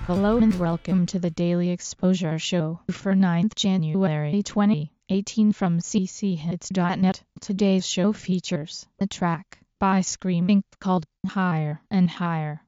Hello and welcome to the Daily Exposure Show for 9th January 2018 from cchits.net. Today's show features a track by Scream Inc. called Higher and Higher.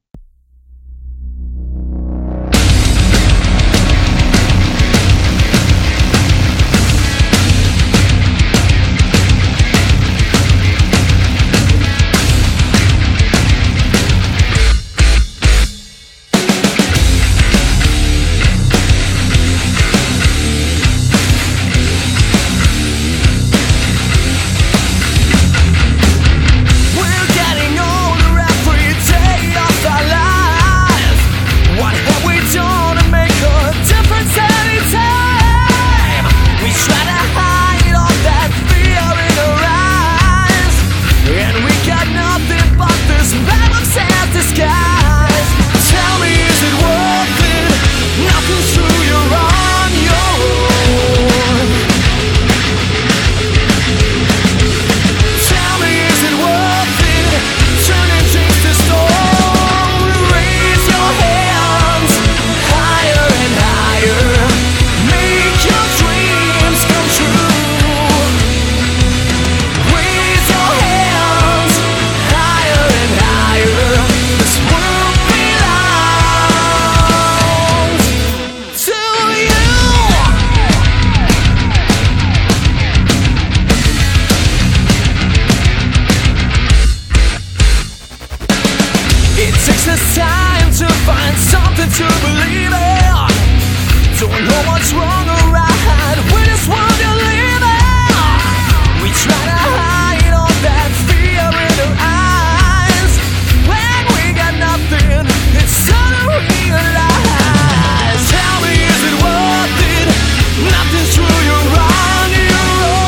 It takes us time to find something to believe in. Don't know what's wrong or right with this world you're living. We try to hide all that fear in our eyes. When we got nothing, it's time to realize. Tell me, is it worth it? Nothing's true, you're on your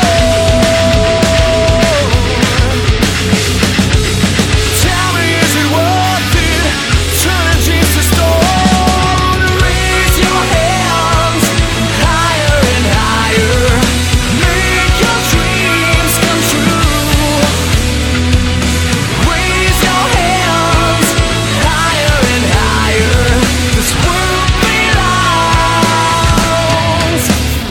own. Tell me, is it worth it? Turning dreams to stone. Raise your hands higher and higher. Make your dreams come true. Raise your hands higher and higher. This world belongs.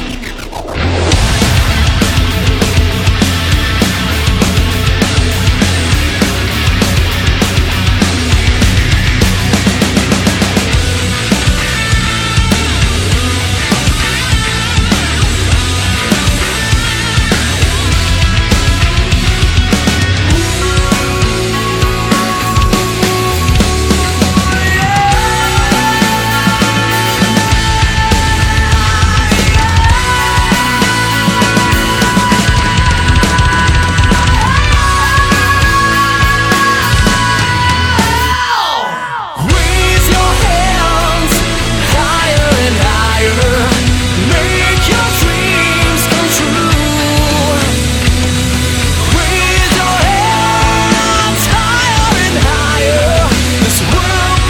Raise your hands higher and higher. Make your dreams come true. Raise your hands higher and higher. This world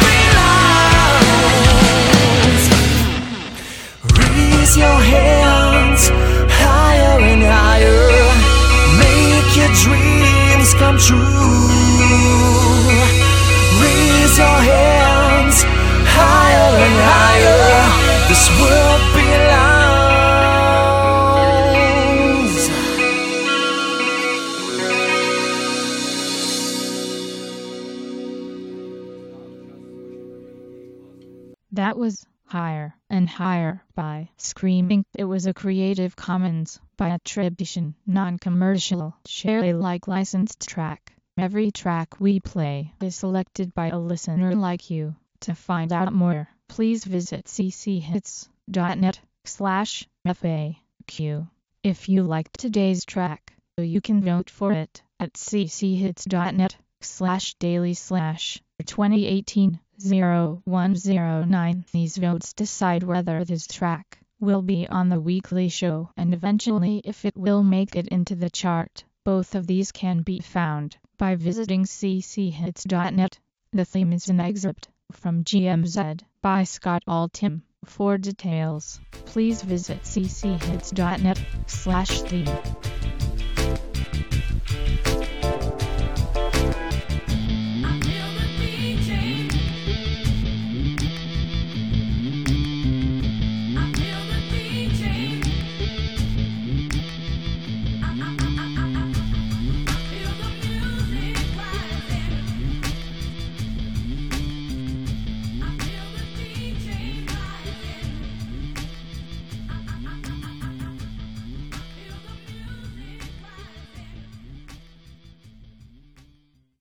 belongs. Raise your hands higher and higher. Make your dreams come true. Raise your hands higher and higher. This world belongs. That was Higher and Higher by Scream Inc. It was a Creative Commons by attribution, non-commercial, share Alike licensed track. Every track we play is selected by a listener like you. To find out more, please visit cchits.net/FAQ. If you liked today's track, you can vote for it at cchits.net/daily/2018-0109. These votes decide whether this track will be on the weekly show and eventually if it will make it into the chart. Both of these can be found by visiting cchits.net. The theme is an excerpt from GMZ by Scott Altham. For details, please visit cchits.net/theme.